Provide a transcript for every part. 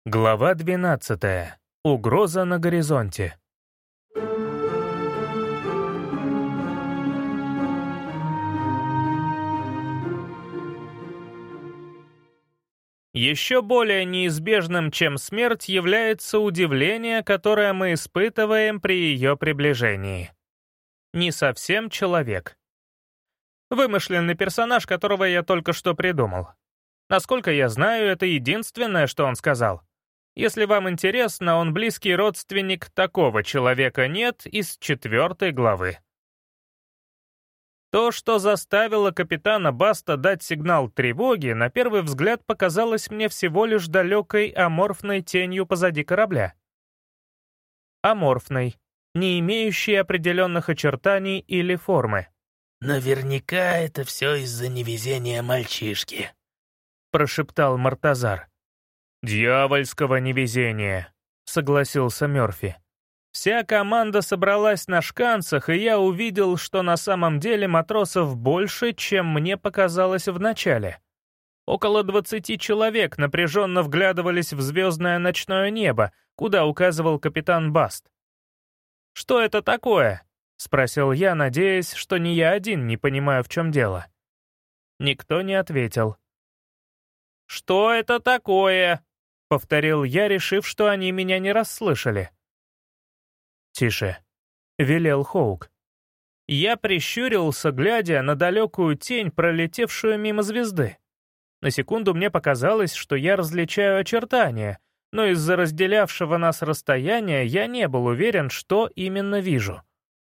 Глава 12. Угроза на горизонте. Еще более неизбежным, чем смерть, является удивление, которое мы испытываем при ее приближении. Не совсем человек. Вымышленный персонаж, которого я только что придумал. Насколько я знаю, это единственное, что он сказал. Если вам интересно, он близкий родственник такого человека «нет» из 4 главы. То, что заставило капитана Баста дать сигнал тревоги, на первый взгляд показалось мне всего лишь далекой аморфной тенью позади корабля. Аморфной, не имеющей определенных очертаний или формы. «Наверняка это все из-за невезения мальчишки», — прошептал Мортазар. «Дьявольского невезения», — согласился Мёрфи. Вся команда собралась на шканцах, и я увидел, что на самом деле матросов больше, чем мне показалось вначале. Около 20 человек напряженно вглядывались в звездное ночное небо, куда указывал капитан Баст. «Что это такое?» — спросил я, надеясь, что не я один не понимаю, в чем дело. Никто не ответил. «Что это такое?» — повторил я, решив, что они меня не расслышали. «Тише», — велел Хоук. Я прищурился, глядя на далекую тень, пролетевшую мимо звезды. На секунду мне показалось, что я различаю очертания, но из-за разделявшего нас расстояния я не был уверен, что именно вижу.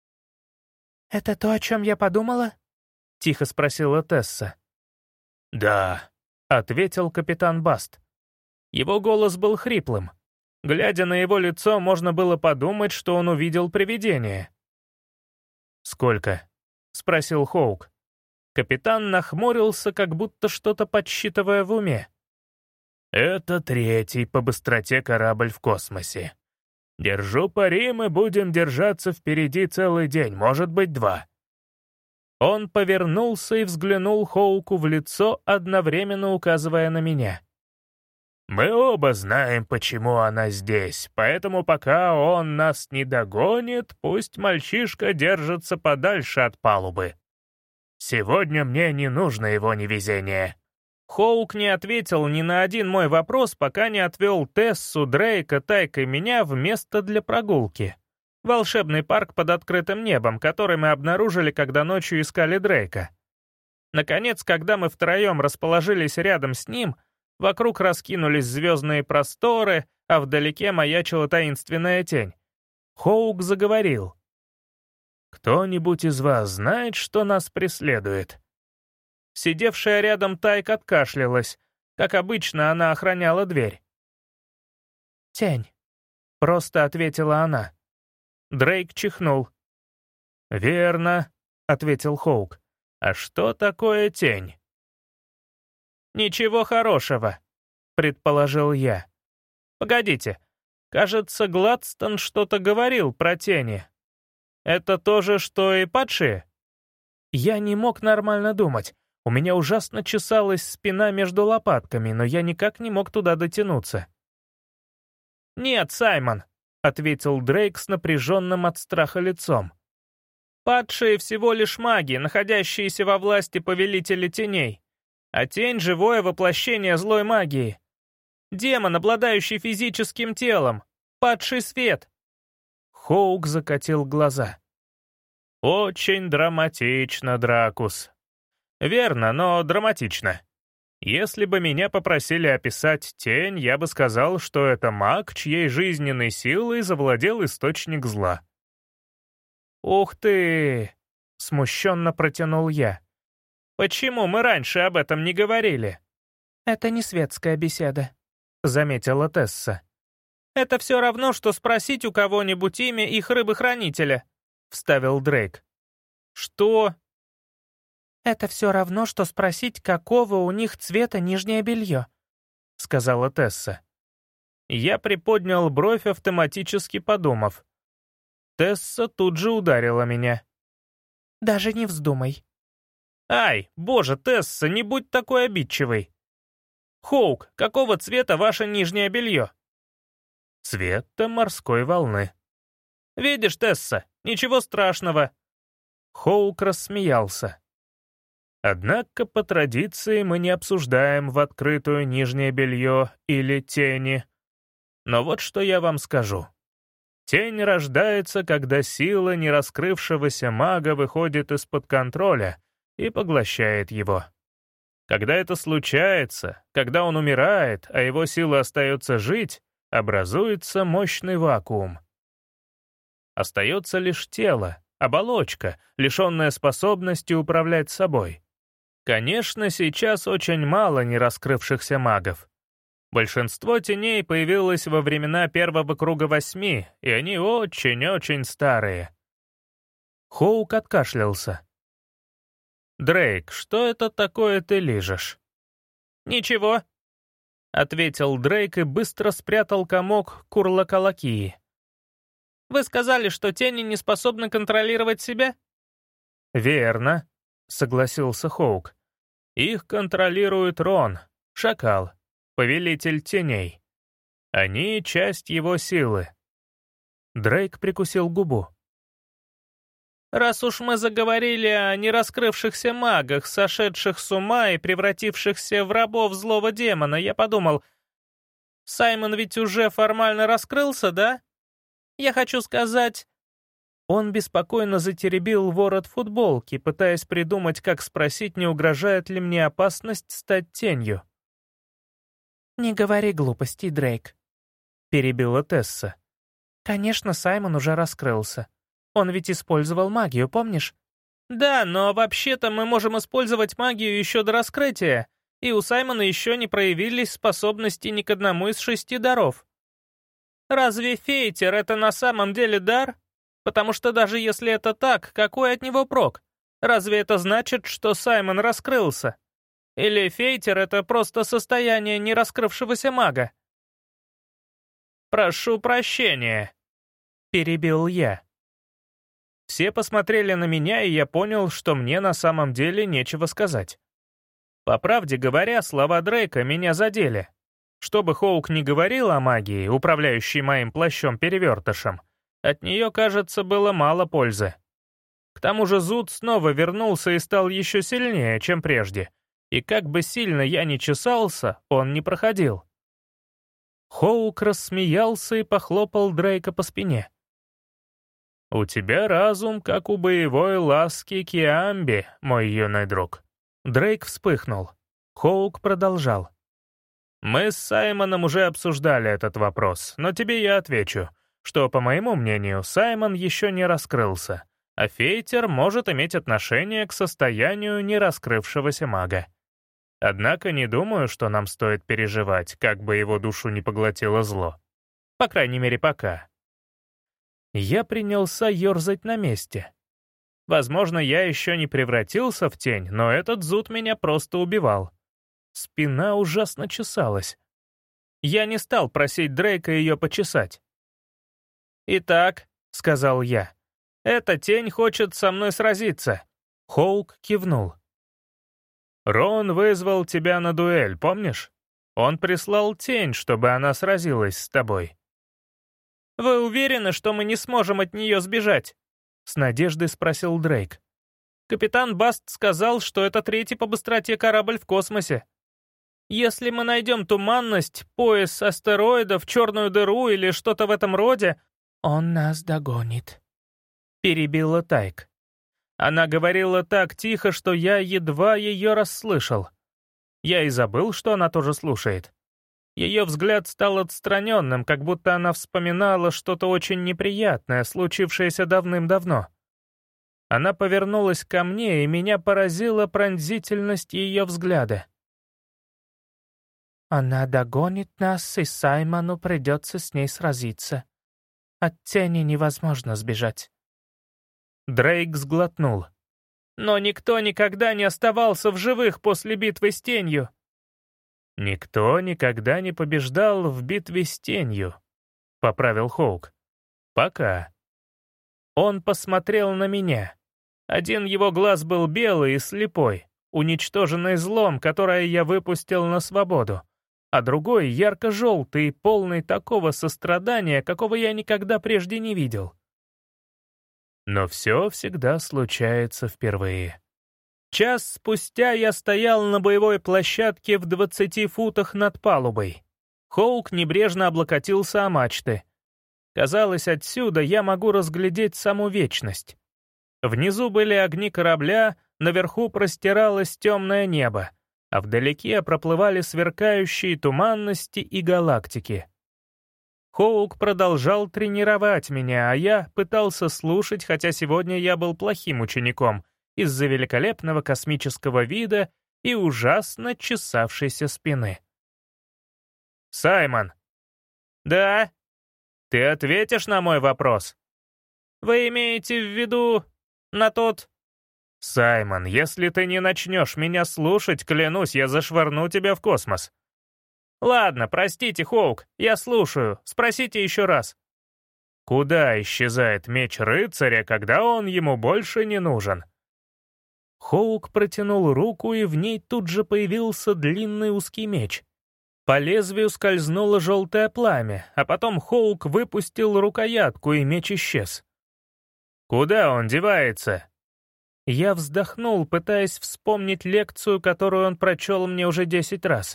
«Это то, о чем я подумала?» — тихо спросила Тесса. «Да», — ответил капитан Баст. Его голос был хриплым. Глядя на его лицо, можно было подумать, что он увидел привидение. «Сколько?» — спросил Хоук. Капитан нахмурился, как будто что-то подсчитывая в уме. «Это 3-й по быстроте корабль в космосе. Держу пари, мы будем держаться впереди целый день, может быть, 2». Он повернулся и взглянул Хоуку в лицо, одновременно указывая на меня. «Мы оба знаем, почему она здесь, поэтому пока он нас не догонит, пусть мальчишка держится подальше от палубы. Сегодня мне не нужно его невезение». Хоук не ответил ни на один мой вопрос, пока не отвел Тессу, Дрейка, Тайк и меня в место для прогулки. Волшебный парк под открытым небом, который мы обнаружили, когда ночью искали Дрейка. Наконец, когда мы втроем расположились рядом с ним, вокруг раскинулись звездные просторы, а вдалеке маячила таинственная тень. Хоук заговорил. «Кто-нибудь из вас знает, что нас преследует?» Сидевшая рядом Тайк откашлялась. Как обычно, она охраняла дверь. «Тень», — просто ответила она. Дрейк чихнул. «Верно», — ответил Хоук. «А что такое тень?» «Ничего хорошего», — предположил я. «Погодите, кажется, Гладстон что-то говорил про тени. Это то же, что и падшие?» Я не мог нормально думать. У меня ужасно чесалась спина между лопатками, но я никак не мог туда дотянуться. «Нет, Саймон», — ответил Дрейк с напряженным от страха лицом. «Падшие всего лишь маги, находящиеся во власти повелителя теней. А тень — живое воплощение злой магии. Демон, обладающий физическим телом. Падший свет». Хоук закатил глаза. «Очень драматично, Дракус». «Верно, но драматично. Если бы меня попросили описать тень, я бы сказал, что это маг, чьей жизненной силой завладел источник зла». «Ух ты!» — смущенно протянул я. «Почему мы раньше об этом не говорили?» «Это не светская беседа», — заметила Тесса. «Это все равно, что спросить у кого-нибудь имя их рыбы-хранителя», — вставил Дрейк. «Что?» «Это все равно, что спросить, какого у них цвета нижнее белье», — сказала Тесса. Я приподнял бровь, автоматически подумав. Тесса тут же ударила меня. «Даже не вздумай». «Ай, боже, Тесса, не будь такой обидчивой!» «Хоук, какого цвета ваше нижнее белье?» цвета морской волны. «Видишь, Тесса, ничего страшного!» Хоук рассмеялся. «Однако по традиции мы не обсуждаем в открытую нижнее белье или тени. Но вот что я вам скажу. Тень рождается, когда сила нераскрывшегося мага выходит из-под контроля и поглощает его. Когда это случается, когда он умирает, а его сила остается жить, образуется мощный вакуум. Остается лишь тело, оболочка, лишенная способности управлять собой. Конечно, сейчас очень мало нераскрывшихся магов. Большинство теней появилось во времена первого круга 8, и они очень-очень старые. Хоук откашлялся. «Дрейк, что это такое ты лижешь?» «Ничего», — ответил Дрейк и быстро спрятал комок курлакалакии. «Вы сказали, что тени не способны контролировать себя?» «Верно», — согласился Хоук. «Их контролирует Рон, шакал, повелитель теней. Они — часть его силы». Дрейк прикусил губу. «Раз уж мы заговорили о нераскрывшихся магах, сошедших с ума и превратившихся в рабов злого демона, я подумал, Саймон ведь уже формально раскрылся, да? Я хочу сказать...» Он беспокойно затеребил ворот футболки, пытаясь придумать, как спросить, не угрожает ли мне опасность стать тенью. «Не говори глупостей, Дрейк», — перебила Тесса. «Конечно, Саймон уже раскрылся. Он ведь использовал магию, помнишь?» «Да, но вообще-то мы можем использовать магию еще до раскрытия, и у Саймона еще не проявились способности ни к одному из 6 даров. Разве Фейтер — это на самом деле дар? Потому что даже если это так, какой от него прок? Разве это значит, что Саймон раскрылся? Или Фейтер — это просто состояние нераскрывшегося мага?» «Прошу прощения», — перебил я. Все посмотрели на меня, и я понял, что мне на самом деле нечего сказать. По правде говоря, слова Дрейка меня задели. Что бы Хоук ни говорил о магии, управляющей моим плащом-перевертышем, от нее, кажется, было мало пользы. К тому же зуд снова вернулся и стал еще сильнее, чем прежде, и как бы сильно я ни чесался, он не проходил. Хоук рассмеялся и похлопал Дрейка по спине. «У тебя разум, как у боевой ласки Киамби, мой юный друг». Дрейк вспыхнул. Хоук продолжал. «Мы с Саймоном уже обсуждали этот вопрос, но тебе я отвечу, что, по моему мнению, Саймон еще не раскрылся, а Фейтер может иметь отношение к состоянию нераскрывшегося мага. Однако не думаю, что нам стоит переживать, как бы его душу не поглотило зло. По крайней мере, пока». Я принялся ерзать на месте. Возможно, я еще не превратился в тень, но этот зуд меня просто убивал. Спина ужасно чесалась. Я не стал просить Дрейка ее почесать. «Итак», — сказал я, — «эта тень хочет со мной сразиться». Хоук кивнул. «Рон вызвал тебя на дуэль, помнишь? Он прислал тень, чтобы она сразилась с тобой». «Вы уверены, что мы не сможем от нее сбежать?» — с надеждой спросил Дрейк. «Капитан Баст сказал, что это 3-й по быстроте корабль в космосе. Если мы найдем туманность, пояс астероидов, черную дыру или что-то в этом роде...» «Он нас догонит», — перебила Тайк. Она говорила так тихо, что я едва ее расслышал. Я и забыл, что она тоже слушает. Ее взгляд стал отстраненным, как будто она вспоминала что-то очень неприятное, случившееся давным-давно. Она повернулась ко мне, и меня поразила пронзительность ее взгляда. «Она догонит нас, и Саймону придется с ней сразиться. От тени невозможно сбежать». Дрейк сглотнул. «Но никто никогда не оставался в живых после битвы с тенью». «Никто никогда не побеждал в битве с тенью», — поправил Хоук. «Пока». Он посмотрел на меня. Один его глаз был белый и слепой, уничтоженный злом, которое я выпустил на свободу. а другой ярко-желтый, полный такого сострадания, какого я никогда прежде не видел. Но все всегда случается впервые. Час спустя я стоял на боевой площадке в 20 футах над палубой. Хоук небрежно облокотился о мачты. Казалось, отсюда я могу разглядеть саму вечность. Внизу были огни корабля, наверху простиралось темное небо, а вдалеке проплывали сверкающие туманности и галактики. Хоук продолжал тренировать меня, а я пытался слушать, хотя сегодня я был плохим учеником из-за великолепного космического вида и ужасно чесавшейся спины. «Саймон!» «Да?» «Ты ответишь на мой вопрос?» «Вы имеете в виду на тот...» «Саймон, если ты не начнешь меня слушать, клянусь, я зашвырну тебя в космос». «Ладно, простите, Хоук, я слушаю. Спросите еще раз». «Куда исчезает меч рыцаря, когда он ему больше не нужен?» Хоук протянул руку, и в ней тут же появился длинный узкий меч. По лезвию скользнуло желтое пламя, а потом Хоук выпустил рукоятку, и меч исчез. «Куда он девается?» Я вздохнул, пытаясь вспомнить лекцию, которую он прочел мне уже 10 раз.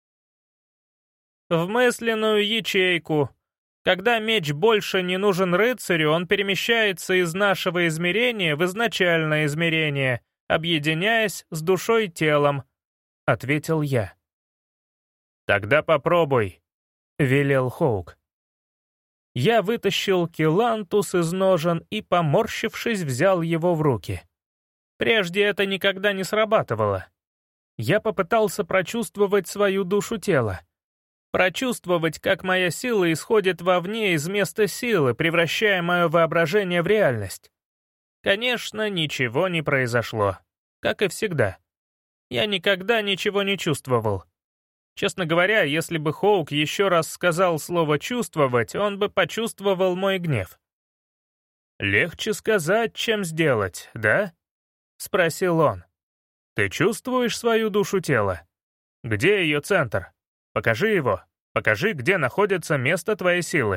«В мысленную ячейку. Когда меч больше не нужен рыцарю, он перемещается из нашего измерения в изначальное измерение, объединяясь с душой и телом», — ответил я. «Тогда попробуй», — велел Хоук. Я вытащил килантус из ножен и, поморщившись, взял его в руки. Прежде это никогда не срабатывало. Я попытался прочувствовать свою душу тела. Прочувствовать, как моя сила исходит вовне из места силы, превращая мое воображение в реальность. Конечно, ничего не произошло. Как и всегда. Я никогда ничего не чувствовал. Честно говоря, если бы Хоук еще раз сказал слово «чувствовать», он бы почувствовал мой гнев. «Легче сказать, чем сделать, да?» — спросил он. «Ты чувствуешь свою душу тела? Где ее центр? Покажи его. Покажи, где находится место твоей силы».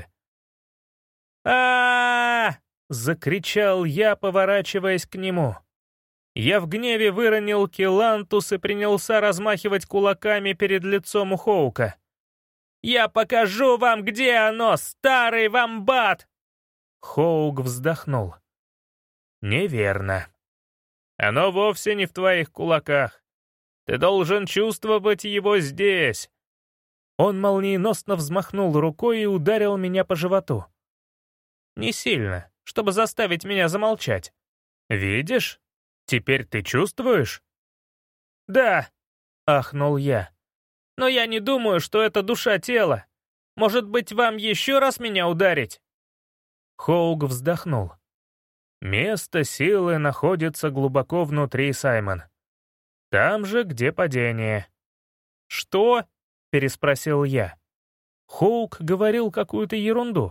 «А-а-а!» — закричал я, поворачиваясь к нему. Я в гневе выронил килантус и принялся размахивать кулаками перед лицом у Хоука. «Я покажу вам, где оно, старый вамбат!» Хоук вздохнул. «Неверно. Оно вовсе не в твоих кулаках. Ты должен чувствовать его здесь». Он молниеносно взмахнул рукой и ударил меня по животу. Не сильно, чтобы заставить меня замолчать. «Видишь? Теперь ты чувствуешь?» «Да», — ахнул я. «Но я не думаю, что это душа тела. Может быть, вам еще раз меня ударить?» Хоук вздохнул. «Место силы находится глубоко внутри, Саймон. Там же, где падение». «Что?» — переспросил я. Хоук говорил какую-то ерунду.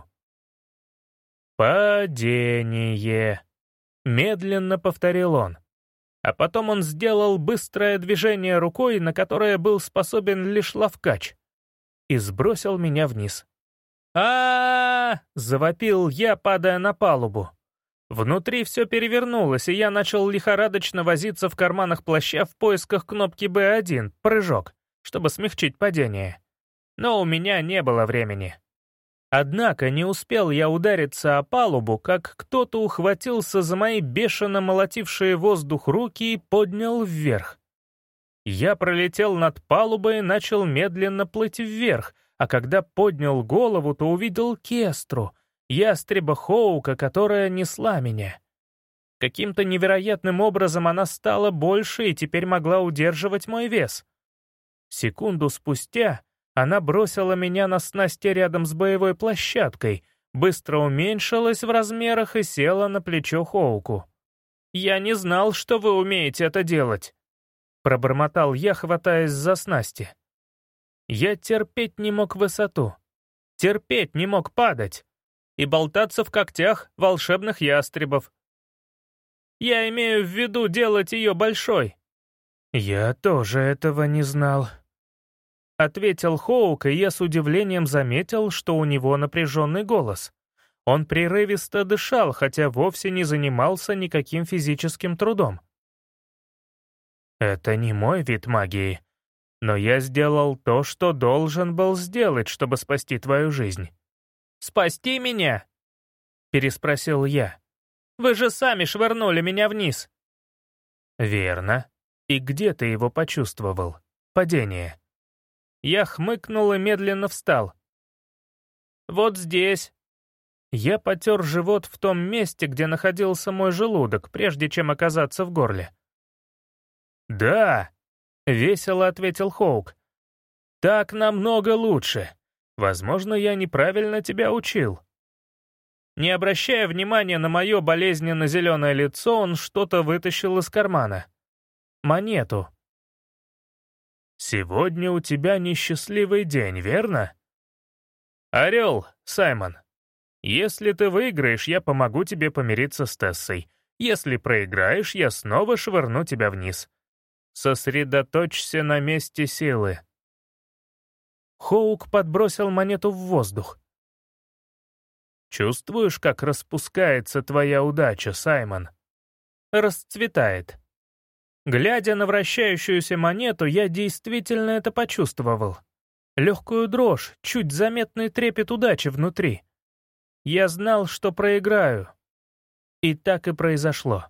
«Падение», — медленно повторил он. А потом он сделал быстрое движение рукой, на которое был способен лишь ловкач, и сбросил меня вниз. а завопил я, падая на палубу. Внутри все перевернулось, и я начал лихорадочно возиться в карманах плаща в поисках кнопки Б1, прыжок, чтобы смягчить падение. Но у меня не было времени. Однако не успел я удариться о палубу, как кто-то ухватился за мои бешено молотившие воздух руки и поднял вверх. Я пролетел над палубой и начал медленно плыть вверх, а когда поднял голову, то увидел Кестру, ястреба Хоука, которая несла меня. Каким-то невероятным образом она стала больше и теперь могла удерживать мой вес. Секунду спустя она бросила меня на снасти рядом с боевой площадкой, быстро уменьшилась в размерах и села на плечо Хоуку. «Я не знал, что вы умеете это делать», — пробормотал я, хватаясь за снасти. Я терпеть не мог высоту, терпеть не мог падать и болтаться в когтях волшебных ястребов. Я имею в виду делать ее большой. Я тоже этого не знал. — ответил Хоук, и я с удивлением заметил, что у него напряженный голос. Он прерывисто дышал, хотя вовсе не занимался никаким физическим трудом. «Это не мой вид магии, но я сделал то, что должен был сделать, чтобы спасти твою жизнь». «Спасти меня?» — переспросил я. «Вы же сами швырнули меня вниз». «Верно. И где ты его почувствовал? Падение?» Я хмыкнул и медленно встал. «Вот здесь». Я потер живот в том месте, где находился мой желудок, прежде чем оказаться в горле. «Да», — весело ответил Хоук. «Так намного лучше. Возможно, я неправильно тебя учил». Не обращая внимания на мое болезненно-зеленое лицо, он что-то вытащил из кармана. Монету. «Сегодня у тебя несчастливый день, верно?» «Орел, Саймон. Если ты выиграешь, я помогу тебе помириться с Тессой. Если проиграешь, я снова швырну тебя вниз. Сосредоточься на месте силы». Хоук подбросил монету в воздух. «Чувствуешь, как распускается твоя удача, Саймон?» «Расцветает». Глядя на вращающуюся монету, я действительно это почувствовал. Легкую дрожь, чуть заметный трепет удачи внутри. Я знал, что проиграю. И так и произошло.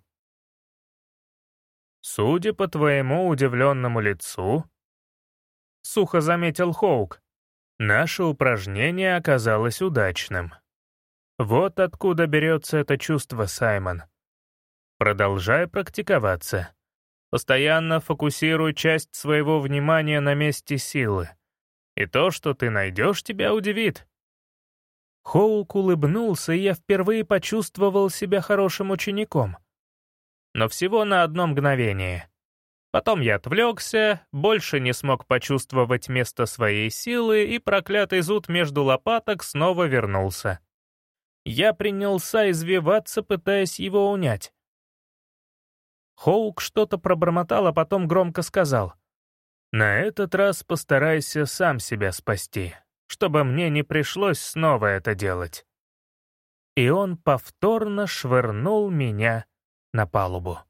«Судя по твоему удивленному лицу», — сухо заметил Хоук, — «наше упражнение оказалось удачным. Вот откуда берется это чувство, Саймон. Продолжай практиковаться. Постоянно фокусируй часть своего внимания на месте силы. И то, что ты найдешь, тебя удивит». Хоук улыбнулся, и я впервые почувствовал себя хорошим учеником. Но всего на одно мгновение. Потом я отвлекся, больше не смог почувствовать место своей силы, и проклятый зуд между лопаток снова вернулся. Я принялся извиваться, пытаясь его унять. Хоук что-то пробормотал, а потом громко сказал: «На этот раз постарайся сам себя спасти, чтобы мне не пришлось снова это делать». И он повторно швырнул меня на палубу.